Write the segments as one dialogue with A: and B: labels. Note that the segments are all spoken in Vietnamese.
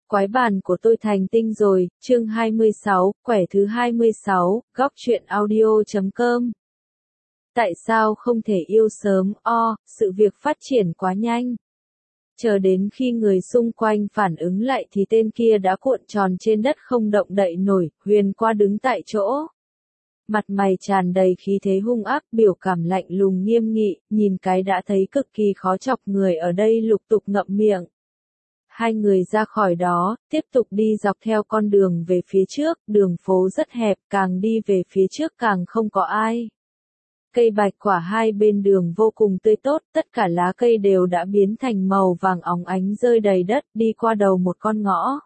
A: Quái bàn của tôi thành tinh rồi, chương 26, quẻ thứ 26, góc truyện audio.com. Tại sao không thể yêu sớm, sự việc phát triển quá nhanh. Chờ đến khi người xung quanh phản ứng lại thì tên kia đã cuộn tròn trên đất không động đậy nổi, Huyền qua đứng tại chỗ. Mặt mày tràn đầy khí thế hung ác, biểu cảm lạnh lùng nghiêm nghị, nhìn cái đã thấy cực kỳ khó chọc, người ở đây lục tục ngậm miệng. Hai người ra khỏi đó, tiếp tục đi dọc theo con đường về phía trước, đường phố rất hẹp, càng đi về phía trước càng không có ai. Cây bạch quả hai bên đường vô cùng tươi tốt, tất cả lá cây đều đã biến thành màu vàng óng ánh rơi đầy đất, đi qua đầu một con ngõ.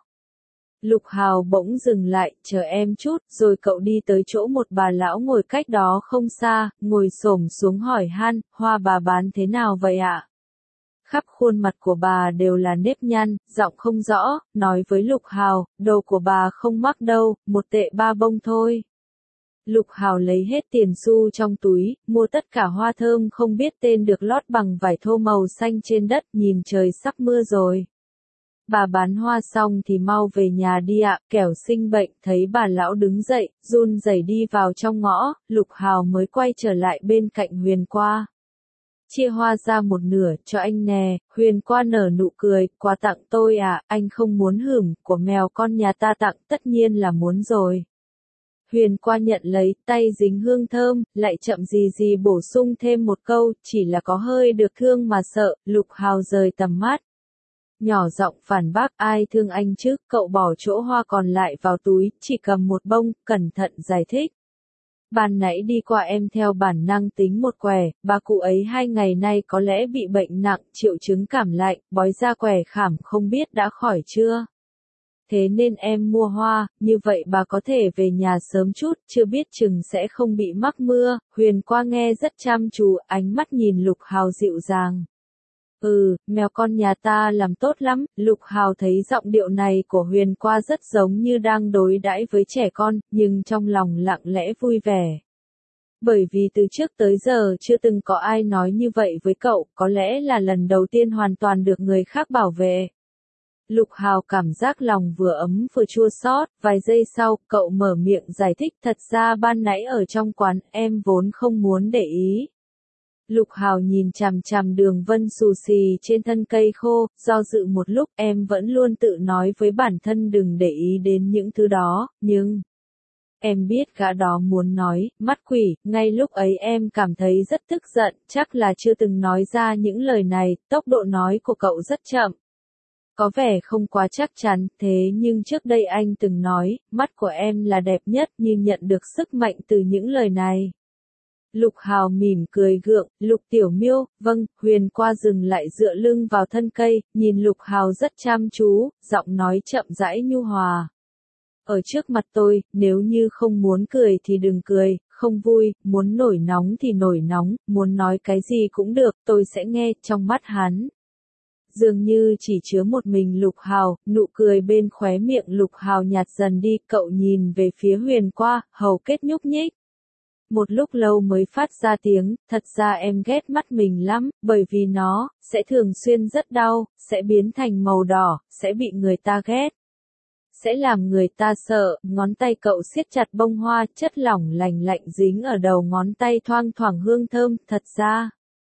A: Lục Hào bỗng dừng lại, chờ em chút, rồi cậu đi tới chỗ một bà lão ngồi cách đó không xa, ngồi xổm xuống hỏi han, hoa bà bán thế nào vậy ạ? Khắp khuôn mặt của bà đều là nếp nhăn, giọng không rõ, nói với Lục Hào, đồ của bà không mắc đâu, 1 tệ 3 bông thôi. Lục Hào lấy hết tiền xu trong túi, mua tất cả hoa thơm không biết tên được lót bằng vải thô màu xanh trên đất, nhìn trời sắp mưa rồi. Bà bán hoa xong thì mau về nhà đi ạ, kẻo sinh bệnh. Thấy bà lão đứng dậy, run rẩy đi vào trong ngõ, Lục Hào mới quay trở lại bên cạnh Huyền qua. Chia hoa ra một nửa, cho anh nè. Huyền qua nở nụ cười, quà tặng tôi à, anh không muốn hửng, của mèo con nhà ta tặng, tất nhiên là muốn rồi. Huyền qua nhận lấy, tay dính hương thơm, lại chậm gì gì bổ sung thêm một câu, chỉ là có hơi được thương mà sợ. Lục Hào rời tầm mắt. Nhỏ giọng phản bác, ai thương anh chứ, cậu bỏ chỗ hoa còn lại vào túi, chỉ cầm một bông, cẩn thận giải thích. Ban nãy đi qua em theo bản năng tính một quẻ, bà cụ ấy 2 ngày nay có lẽ bị bệnh nặng, triệu chứng cảm lạnh, bói ra quẻ khảm không biết đã khỏi chưa. Thế nên em mua hoa, như vậy bà có thể về nhà sớm chút, chưa biết chừng sẽ không bị mắc mưa. Huyền qua nghe rất chăm chú, ánh mắt nhìn Lục Hào dịu dàng. Mèo con nhà ta làm tốt lắm. Lục Hào thấy giọng điệu này của Huyền qua rất giống như đang đối đãi với trẻ con, nhưng trong lòng lặng lẽ vui vẻ. Bởi vì từ trước tới giờ chưa từng có ai nói như vậy với cậu, có lẽ là lần đầu tiên hoàn toàn được người khác bảo vệ. Lục Hào cảm giác lòng vừa ấm vừa chua xót, vài giây sau, cậu mở miệng giải thích, thật ra ban nãy ở trong quán, em vốn không muốn để ý. Lục Hào nhìn chằm chằm đường vân xù xì trên thân cây khô, do dự một lúc, em vẫn luôn tự nói với bản thân đừng để ý đến những thứ đó, nhưng... Em biết gã đó muốn nói, mắt quỷ, ngay lúc ấy em cảm thấy rất tức giận, chắc là chưa từng nói ra những lời này, tốc độ nói của cậu rất chậm. Có vẻ không quá chắc chắn, thế nhưng trước đây anh từng nói, mắt của em là đẹp nhất, như nhận được sức mạnh từ những lời này. Lục Hào mỉm cười gượng, Lục Tiểu Miêu, vâng. Huyền qua dừng lại dựa lưng vào thân cây, nhìn Lục Hào rất chăm chú, giọng nói chậm rãi nhu hòa. Ở trước mặt tôi, nếu như không muốn cười thì đừng cười, không vui, muốn nổi nóng thì nổi nóng, muốn nói cái gì cũng được, tôi sẽ nghe. Trong mắt hắn dường như chỉ chứa một mình Lục Hào, nụ cười bên khóe miệng Lục Hào nhạt dần đi, cậu nhìn về phía Huyền qua, hầu kết nhúc nhích. Một lúc lâu mới phát ra tiếng, thật ra em ghét mắt mình lắm, bởi vì nó sẽ thường xuyên rất đau, sẽ biến thành màu đỏ, sẽ bị người ta ghét. Sẽ làm người ta sợ. Ngón tay cậu siết chặt bông hoa, chất lỏng lành lạnh dính ở đầu ngón tay thoang thoảng hương thơm, thật ra.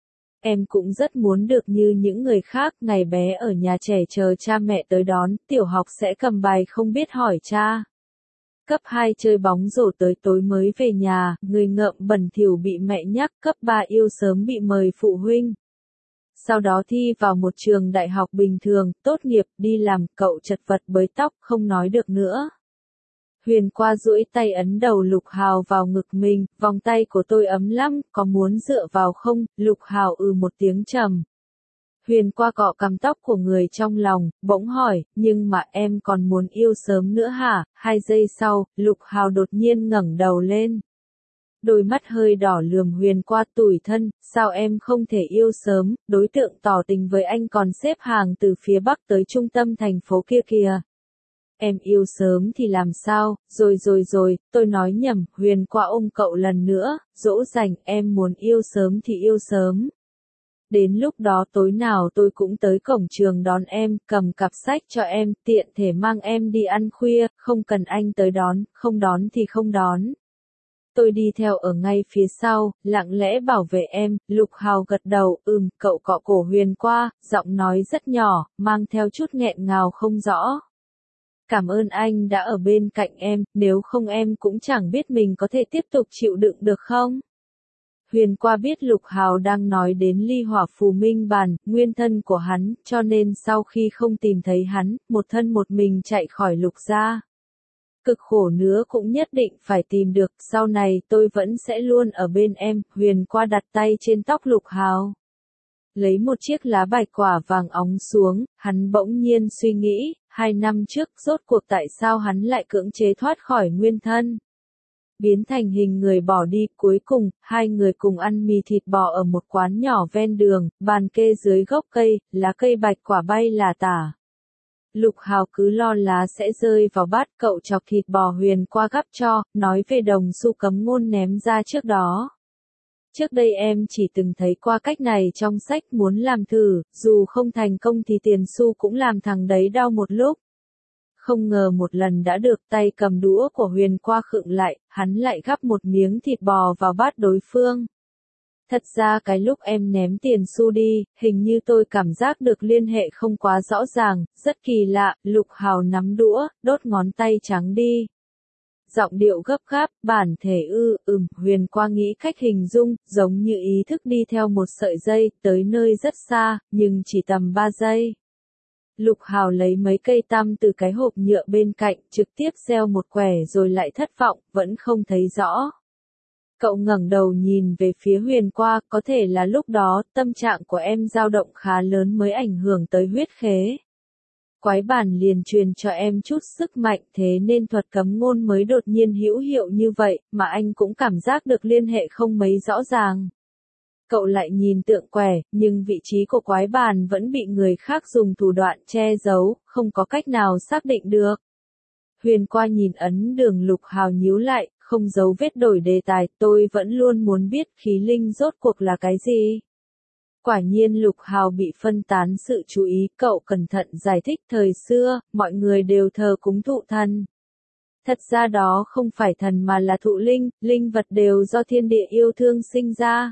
A: Em cũng rất muốn được như những người khác, ngày bé ở nhà trẻ chờ cha mẹ tới đón, tiểu học sẽ cầm bài không biết hỏi cha. Cấp 2 chơi bóng rổ tới tối mới về nhà, người ngợm bẩn thỉu bị mẹ nhắc, cấp 3 yêu sớm bị mời phụ huynh. Sau đó thi vào một trường đại học bình thường, tốt nghiệp, đi làm, cậu chật vật bới tóc, không nói được nữa. Huyền qua duỗi tay ấn đầu Lục Hào vào ngực mình, vòng tay của tôi ấm lắm, có muốn dựa vào không? Lục Hào một tiếng trầm. Huyền qua cọ cằm tóc của người trong lòng, bỗng hỏi, nhưng mà em còn muốn yêu sớm nữa hả? 2 giây sau, Lục Hào đột nhiên ngẩng đầu lên. Đôi mắt hơi đỏ lườm Huyền qua, tủi thân, sao em không thể yêu sớm, đối tượng tỏ tình với anh còn xếp hàng từ phía bắc tới trung tâm thành phố kia kìa. Em yêu sớm thì làm sao, rồi, tôi nói nhầm. Huyền qua ôm cậu lần nữa, dỗ dành, em muốn yêu sớm thì yêu sớm. Đến lúc đó tối nào tôi cũng tới cổng trường đón em, cầm cặp sách cho em, tiện thể mang em đi ăn khuya, không cần anh tới đón, không đón thì không đón. Tôi đi theo ở ngay phía sau, lặng lẽ bảo vệ em. Lục Hào gật đầu, cậu cọ cổ Huyền qua, giọng nói rất nhỏ, mang theo chút nghẹn ngào không rõ. Cảm ơn anh đã ở bên cạnh em, nếu không em cũng chẳng biết mình có thể tiếp tục chịu đựng được không? Huyền qua biết Lục Hào đang nói đến Ly Hỏa Phù Minh Bàn, nguyên thân của hắn, cho nên sau khi không tìm thấy hắn, một thân một mình chạy khỏi Lục gia. Cực khổ nữa cũng nhất định phải tìm được, sau này tôi vẫn sẽ luôn ở bên em. Huyền qua đặt tay trên tóc Lục Hào. Lấy một chiếc lá bạch quả vàng óng xuống, hắn bỗng nhiên suy nghĩ, 2 năm trước rốt cuộc tại sao hắn lại cưỡng chế thoát khỏi nguyên thân. Biến thành hình người bỏ đi, cuối cùng, hai người cùng ăn mì thịt bò ở một quán nhỏ ven đường, bàn kê dưới gốc cây, lá cây bạch quả bay là tả. Lục Hào cứ lo lá sẽ rơi vào bát, cậu chọc thịt bò Huyền qua gắp cho, nói về đồng xu cấm ngôn ném ra trước đó. Trước đây em chỉ từng thấy qua cách này trong sách, muốn làm thử, dù không thành công thì tiền xu cũng làm thằng đấy đau một lúc. Không ngờ một lần đã được, tay cầm đũa của Huyền qua khựng lại, hắn lại gắp một miếng thịt bò vào bát đối phương. Thật ra cái lúc em ném tiền xu đi, hình như tôi cảm giác được liên hệ không quá rõ ràng, rất kỳ lạ. Lục Hào nắm đũa, đốt ngón tay trắng đi. Giọng điệu gấp gáp, bản thể Huyền qua nghĩ cách hình dung, giống như ý thức đi theo một sợi dây, tới nơi rất xa, nhưng chỉ tầm 3 giây. Lục Hào lấy mấy cây tăm từ cái hộp nhựa bên cạnh, trực tiếp gieo một quẻ rồi lại thất vọng, vẫn không thấy rõ. Cậu ngẩng đầu nhìn về phía Huyền qua, có thể là lúc đó, tâm trạng của em dao động khá lớn mới ảnh hưởng tới huyết khế. Quái bản liền truyền cho em chút sức mạnh, thế nên thuật cấm ngôn mới đột nhiên hữu hiệu như vậy, mà anh cũng cảm giác được liên hệ không mấy rõ ràng. Cậu lại nhìn tượng quẻ, nhưng vị trí của quái bản vẫn bị người khác dùng thủ đoạn che giấu, không có cách nào xác định được. Huyền qua nhìn ấn đường. Lục Hào nhíu lại, không giấu vết đổi đề tài, tôi vẫn luôn muốn biết khí linh rốt cuộc là cái gì. Quả nhiên Lục Hào bị phân tán sự chú ý, cậu cẩn thận giải thích, thời xưa, mọi người đều thờ cúng thụ thần. Thật ra đó không phải thần mà là thụ linh, linh vật đều do thiên địa yêu thương sinh ra.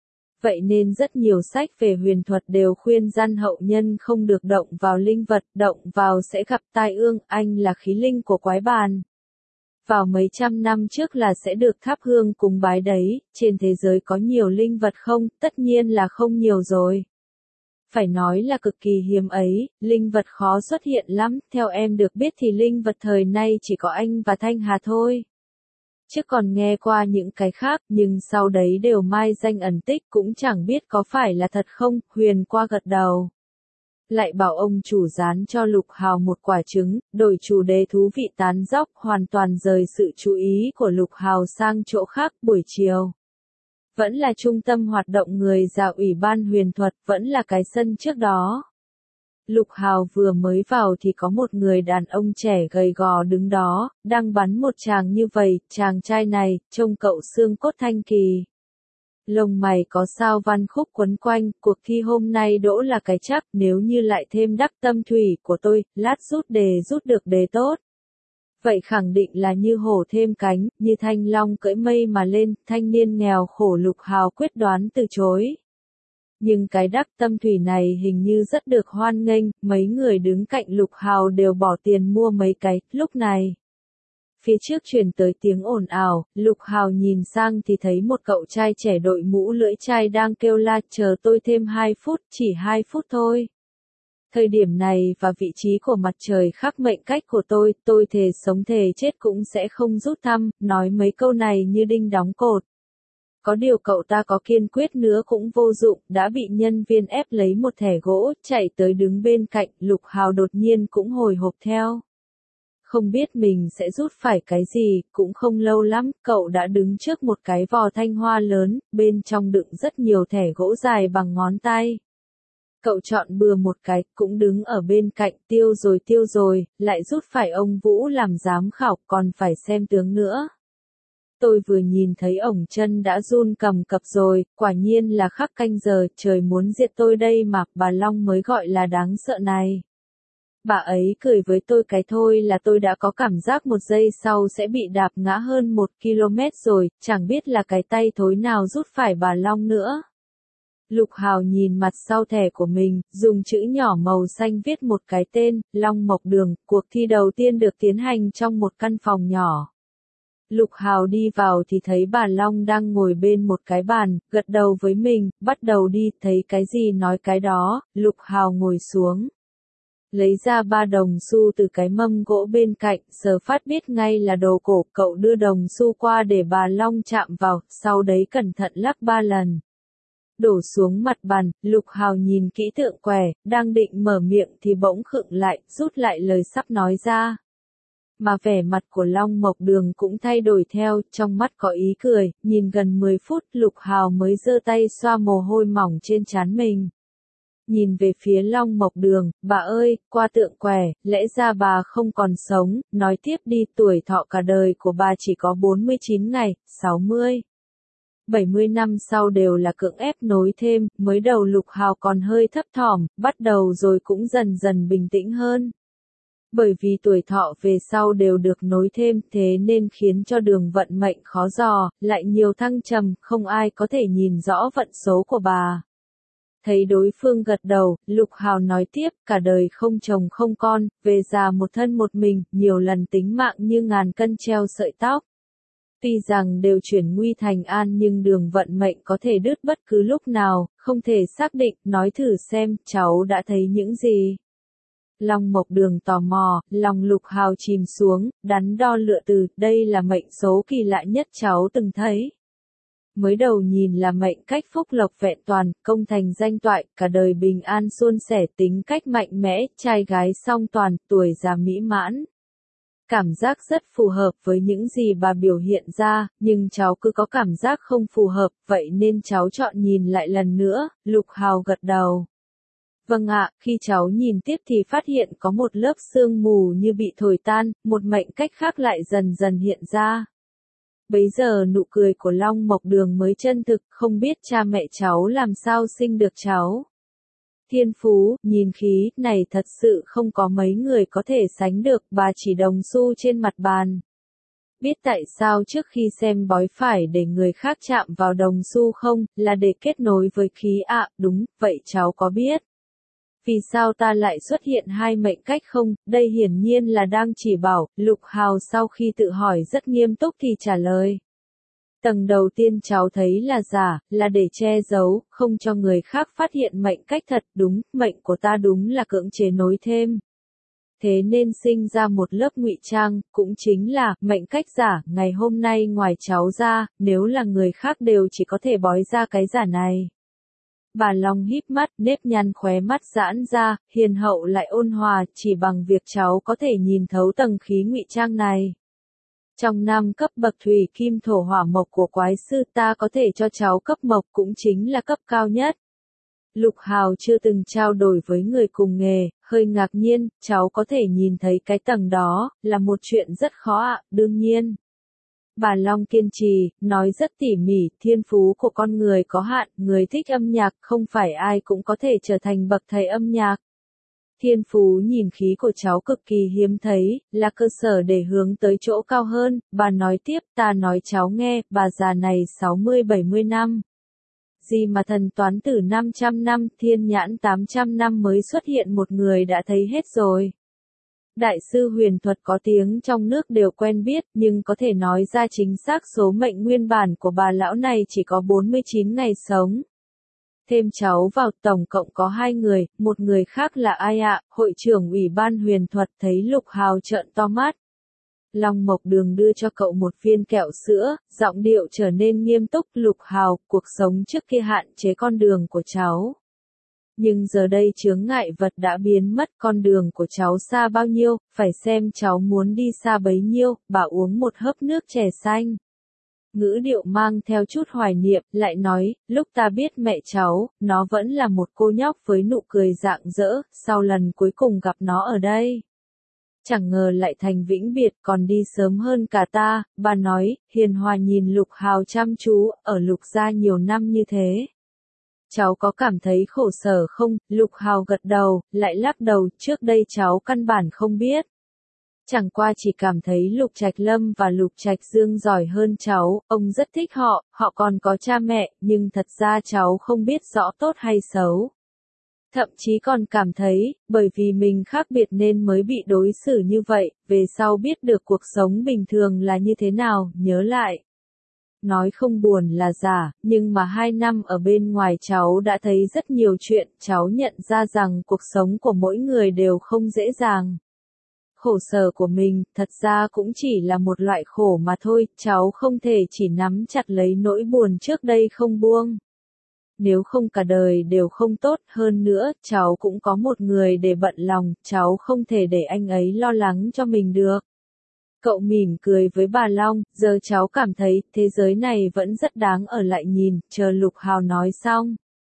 A: Vậy nên rất nhiều sách về huyền thuật đều khuyên gian hậu nhân không được động vào linh vật, động vào sẽ gặp tai ương. Anh là khí linh của quái bàn. Vào mấy trăm năm trước là sẽ được thắp hương cúng bái đấy. Trên thế giới có nhiều linh vật không? Tất nhiên là không nhiều rồi. Phải nói là cực kỳ hiếm ấy, linh vật khó xuất hiện lắm. Theo em được biết thì linh vật thời nay chỉ có anh và Thanh Hà thôi. Chứ còn nghe qua những cái khác, nhưng sau đấy đều mai danh ẩn tích, cũng chẳng biết có phải là thật không. Huyền qua gật đầu. Lại bảo ông chủ dán cho Lục Hào một quả trứng, đổi chủ đề thú vị tán dóc, hoàn toàn rời sự chú ý của Lục Hào sang chỗ khác. Buổi chiều vẫn là trung tâm hoạt động người già ủy ban huyền thuật, vẫn là cái sân trước đó. Lục Hào vừa mới vào thì có một người đàn ông trẻ gầy gò đứng đó, đang bắn một chàng như vậy. Chàng trai này, trông cậu xương cốt thanh kỳ. Lông mày có sao văn khúc quấn quanh, cuộc thi hôm nay đỗ là cái chắc, nếu như lại thêm đắc tâm thủy của tôi, lát rút được đề tốt. Vậy khẳng định là như hổ thêm cánh, như thanh long cưỡi mây mà lên. Thanh niên nghèo khổ Lục Hào quyết đoán từ chối. Nhưng cái đắc tâm thủy này hình như rất được hoan nghênh, mấy người đứng cạnh Lục Hào đều bỏ tiền mua mấy cái. Lúc này, phía trước truyền tới tiếng ồn ào, Lục Hào nhìn sang thì thấy một cậu trai trẻ đội mũ lưỡi chai đang kêu la, chờ tôi thêm 2 phút, chỉ 2 phút thôi. Thời điểm này và vị trí của mặt trời khắc mệnh cách của tôi thề sống thề chết cũng sẽ không rút thăm. Nói mấy câu này như đinh đóng cột. Có điều cậu ta có kiên quyết nữa cũng vô dụng, đã bị nhân viên ép lấy một thẻ gỗ, chạy tới đứng bên cạnh. Lục Hào đột nhiên cũng hồi hộp theo. Không biết mình sẽ rút phải cái gì, cũng không lâu lắm, cậu đã đứng trước một cái vò thanh hoa lớn, bên trong đựng rất nhiều thẻ gỗ dài bằng ngón tay. Cậu chọn bừa một cái, cũng đứng ở bên cạnh, tiêu rồi, lại rút phải ông Vũ làm giám khảo, còn phải xem tướng nữa. Tôi vừa nhìn thấy ổng chân đã run cầm cập rồi, quả nhiên là khắc canh giờ, trời muốn diệt tôi đây mà, bà Long mới gọi là đáng sợ này. Bà ấy cười với tôi cái thôi là tôi đã có cảm giác một giây sau sẽ bị đạp ngã hơn 1 km rồi, chẳng biết là cái tay thối nào rút phải bà Long nữa. Lục Hào nhìn mặt sau thẻ của mình, dùng chữ nhỏ màu xanh viết một cái tên, Long Mộc Đường, cuộc thi đầu tiên được tiến hành trong một căn phòng nhỏ. Lục Hào đi vào thì thấy bà Long đang ngồi bên một cái bàn, gật đầu với mình, bắt đầu đi, thấy cái gì nói cái đó, Lục Hào ngồi xuống. Lấy ra 3 đồng xu từ cái mâm gỗ bên cạnh, Sở Phát biết ngay là đồ cổ, cậu đưa đồng xu qua để bà Long chạm vào, sau đấy cẩn thận lắc 3 lần. Đổ xuống mặt bàn, Lục Hào nhìn kỹ tượng quẻ, đang định mở miệng thì bỗng khựng lại, rút lại lời sắp nói ra. Mà vẻ mặt của Long Mộc Đường cũng thay đổi theo, trong mắt có ý cười, nhìn gần 10 phút Lục Hào mới giơ tay xoa mồ hôi mỏng trên trán mình. Nhìn về phía Long Mộc Đường, bà ơi, qua tượng quẻ, lẽ ra bà không còn sống, nói tiếp đi, tuổi thọ cả đời của bà chỉ có 49 ngày, 60. 70 năm sau đều là cưỡng ép nối thêm, mới đầu Lục Hào còn hơi thấp thỏm, bắt đầu rồi cũng dần dần bình tĩnh hơn. Bởi vì tuổi thọ về sau đều được nối thêm, thế nên khiến cho đường vận mệnh khó dò, lại nhiều thăng trầm, không ai có thể nhìn rõ vận số của bà. Thấy đối phương gật đầu, Lục Hào nói tiếp, cả đời không chồng không con, về già một thân một mình, nhiều lần tính mạng như ngàn cân treo sợi tóc. Tuy rằng đều chuyển nguy thành an nhưng đường vận mệnh có thể đứt bất cứ lúc nào, không thể xác định, nói thử xem, cháu đã thấy những gì. Long Mộc Đường tò mò, lòng Lục Hào chìm xuống, đắn đo lựa từ, đây là mệnh số kỳ lạ nhất cháu từng thấy. Mới đầu nhìn là mệnh cách phúc lộc vẹn toàn, công thành danh toại, cả đời bình an suôn sẻ, tính cách mạnh mẽ, trai gái song toàn, tuổi già mỹ mãn. Cảm giác rất phù hợp với những gì bà biểu hiện ra, nhưng cháu cứ có cảm giác không phù hợp, vậy nên cháu chọn nhìn lại lần nữa, Lục Hào gật đầu. Vâng ạ, khi cháu nhìn tiếp thì phát hiện có một lớp sương mù như bị thổi tan, một mệnh cách khác lại dần dần hiện ra. Bấy giờ nụ cười của Long Mộc Đường mới chân thực, không biết cha mẹ cháu làm sao sinh được cháu. Thiên phú, nhìn khí, này thật sự không có mấy người có thể sánh được, bà chỉ đồng xu trên mặt bàn. Biết tại sao trước khi xem bói phải để người khác chạm vào đồng xu không, là để kết nối với khí ạ, đúng, vậy cháu có biết. Vì sao ta lại xuất hiện hai mệnh cách không, đây hiển nhiên là đang chỉ bảo, Lục Hào sau khi tự hỏi rất nghiêm túc thì trả lời. Tầng đầu tiên cháu thấy là giả, là để che giấu, không cho người khác phát hiện mệnh cách thật, đúng, mệnh của ta đúng là cưỡng chế nối thêm. Thế nên sinh ra một lớp ngụy trang, cũng chính là, mệnh cách giả, ngày hôm nay ngoài cháu ra, nếu là người khác đều chỉ có thể bói ra cái giả này. Bà Long híp mắt, nếp nhăn khóe mắt giãn ra, hiền hậu lại ôn hòa, chỉ bằng việc cháu có thể nhìn thấu tầng khí ngụy trang này. Trong 5 cấp bậc thủy kim thổ hỏa mộc của quái sư ta có thể cho cháu cấp mộc cũng chính là cấp cao nhất. Lục Hào chưa từng trao đổi với người cùng nghề, hơi ngạc nhiên, cháu có thể nhìn thấy cái tầng đó, là một chuyện rất khó ạ, đương nhiên. Bà Long kiên trì, nói rất tỉ mỉ, thiên phú của con người có hạn, người thích âm nhạc, không phải ai cũng có thể trở thành bậc thầy âm nhạc. Thiên phú nhìn khí của cháu cực kỳ hiếm thấy, là cơ sở để hướng tới chỗ cao hơn, bà nói tiếp, ta nói cháu nghe, bà già này 60-70 năm. Gì mà thần toán tử 500 năm, thiên nhãn 800 năm mới xuất hiện một người đã thấy hết rồi. Đại sư huyền thuật có tiếng trong nước đều quen biết, nhưng có thể nói ra chính xác số mệnh nguyên bản của bà lão này chỉ có 49 ngày sống. Thêm cháu vào tổng cộng có 2 người, một người khác là ai ạ? Hội trưởng Ủy ban huyền thuật thấy Lục Hào trợn to mắt. Long Mộc Đường đưa cho cậu một viên kẹo sữa, giọng điệu trở nên nghiêm túc. Lục Hào, cuộc sống trước kia hạn chế con đường của cháu. Nhưng giờ đây chướng ngại vật đã biến mất, con đường của cháu xa bao nhiêu, phải xem cháu muốn đi xa bấy nhiêu, bà uống một hớp nước chè xanh. Ngữ điệu mang theo chút hoài niệm, lại nói, lúc ta biết mẹ cháu, nó vẫn là một cô nhóc với nụ cười rạng rỡ, sau lần cuối cùng gặp nó ở đây. Chẳng ngờ lại thành vĩnh biệt còn đi sớm hơn cả ta, bà nói, hiền hòa nhìn Lục Hào chăm chú, ở Lục gia nhiều năm như thế. Cháu có cảm thấy khổ sở không? Lục Hào gật đầu, lại lắc đầu, trước đây cháu căn bản không biết. Chẳng qua chỉ cảm thấy Lục Trạch Lâm và Lục Trạch Dương giỏi hơn cháu, ông rất thích họ, họ còn có cha mẹ, nhưng thật ra cháu không biết rõ tốt hay xấu. Thậm chí còn cảm thấy, bởi vì mình khác biệt nên mới bị đối xử như vậy, về sau biết được cuộc sống bình thường là như thế nào, nhớ lại. Nói không buồn là giả, nhưng mà 2 năm ở bên ngoài cháu đã thấy rất nhiều chuyện, cháu nhận ra rằng cuộc sống của mỗi người đều không dễ dàng. Khổ sở của mình, thật ra cũng chỉ là một loại khổ mà thôi, cháu không thể chỉ nắm chặt lấy nỗi buồn trước đây không buông. Nếu không cả đời đều không tốt, hơn nữa, cháu cũng có một người để bận lòng, cháu không thể để anh ấy lo lắng cho mình được. Cậu mỉm cười với bà Long, giờ cháu cảm thấy, thế giới này vẫn rất đáng ở lại nhìn, chờ Lục Hào nói xong.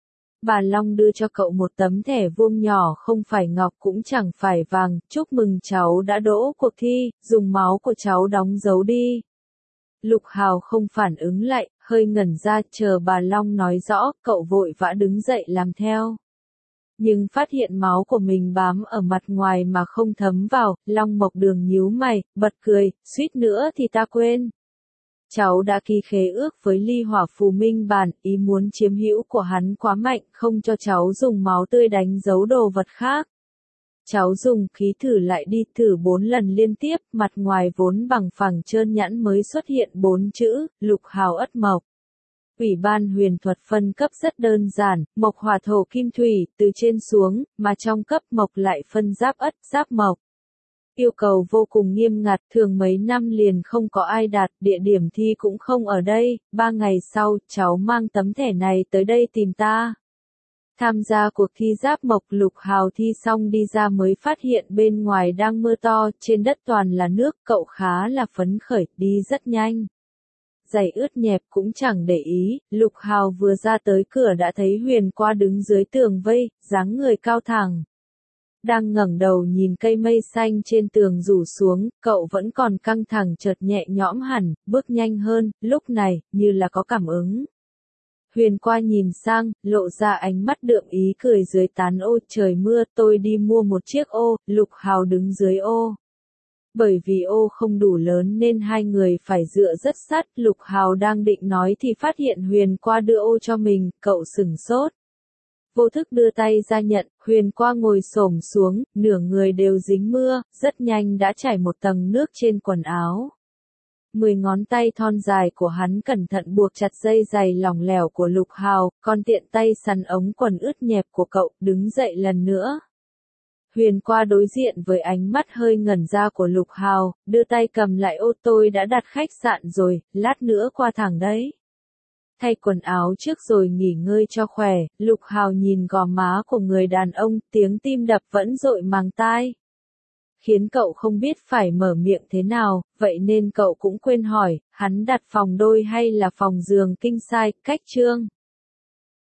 A: Bà Long đưa cho cậu một tấm thẻ vuông nhỏ không phải ngọc cũng chẳng phải vàng, chúc mừng cháu đã đỗ cuộc thi, dùng máu của cháu đóng dấu đi. Lục Hào không phản ứng lại, hơi ngẩn ra chờ bà Long nói rõ, cậu vội vã đứng dậy làm theo. Nhưng phát hiện máu của mình bám ở mặt ngoài mà không thấm vào, Long Mộc Đường nhíu mày, bật cười, suýt nữa thì ta quên. Cháu đã ký khế ước với Ly Hỏa Phù Minh Bản, ý muốn chiếm hữu của hắn quá mạnh, không cho cháu dùng máu tươi đánh dấu đồ vật khác. Cháu dùng khí thử lại đi, thử 4 lần liên tiếp, mặt ngoài vốn bằng phẳng trơn nhẵn mới xuất hiện 4 chữ, Lục Hào Ất Mộc. Ủy ban huyền thuật phân cấp rất đơn giản, mộc hỏa thổ kim thủy, từ trên xuống, mà trong cấp mộc lại phân giáp ất, giáp mộc. Yêu cầu vô cùng nghiêm ngặt, thường mấy năm liền không có ai đạt, địa điểm thi cũng không ở đây, 3 ngày sau, cháu mang tấm thẻ này tới đây tìm ta. Tham gia cuộc thi giáp mộc, Lục Hào thi xong đi ra mới phát hiện bên ngoài đang mưa to, trên đất toàn là nước, cậu khá là phấn khởi, đi rất nhanh. Giày ướt nhẹp cũng chẳng để ý, Lục Hào vừa ra tới cửa đã thấy Huyền Qua đứng dưới tường vây, dáng người cao thẳng. Đang ngẩng đầu nhìn cây mây xanh trên tường rủ xuống, cậu vẫn còn căng thẳng chợt nhẹ nhõm hẳn, bước nhanh hơn, lúc này, như là có cảm ứng. Huyền Qua nhìn sang, lộ ra ánh mắt đượm ý cười dưới tán ô, trời mưa, tôi đi mua một chiếc ô, Lục Hào đứng dưới ô. Bởi vì ô không đủ lớn nên hai người phải dựa rất sát, Lục Hào đang định nói thì phát hiện Huyền Qua đưa ô cho mình, cậu sửng sốt. Vô thức đưa tay ra nhận, Huyền Qua ngồi xổm xuống, nửa người đều dính mưa, rất nhanh đã chảy một tầng nước trên quần áo. 10 ngón tay thon dài của hắn cẩn thận buộc chặt dây giày lỏng lẻo của Lục Hào, còn tiện tay sắn ống quần ướt nhẹp của cậu, đứng dậy lần nữa. Huyền Qua đối diện với ánh mắt hơi ngẩn ra của Lục Hào, đưa tay cầm lại ô, tôi đã đặt khách sạn rồi, lát nữa qua thẳng đấy. Thay quần áo trước rồi nghỉ ngơi cho khỏe, Lục Hào nhìn gò má của người đàn ông, tiếng tim đập vẫn dội màng tai. Khiến cậu không biết phải mở miệng thế nào, vậy nên cậu cũng quên hỏi, hắn đặt phòng đôi hay là phòng giường king size, cách trương.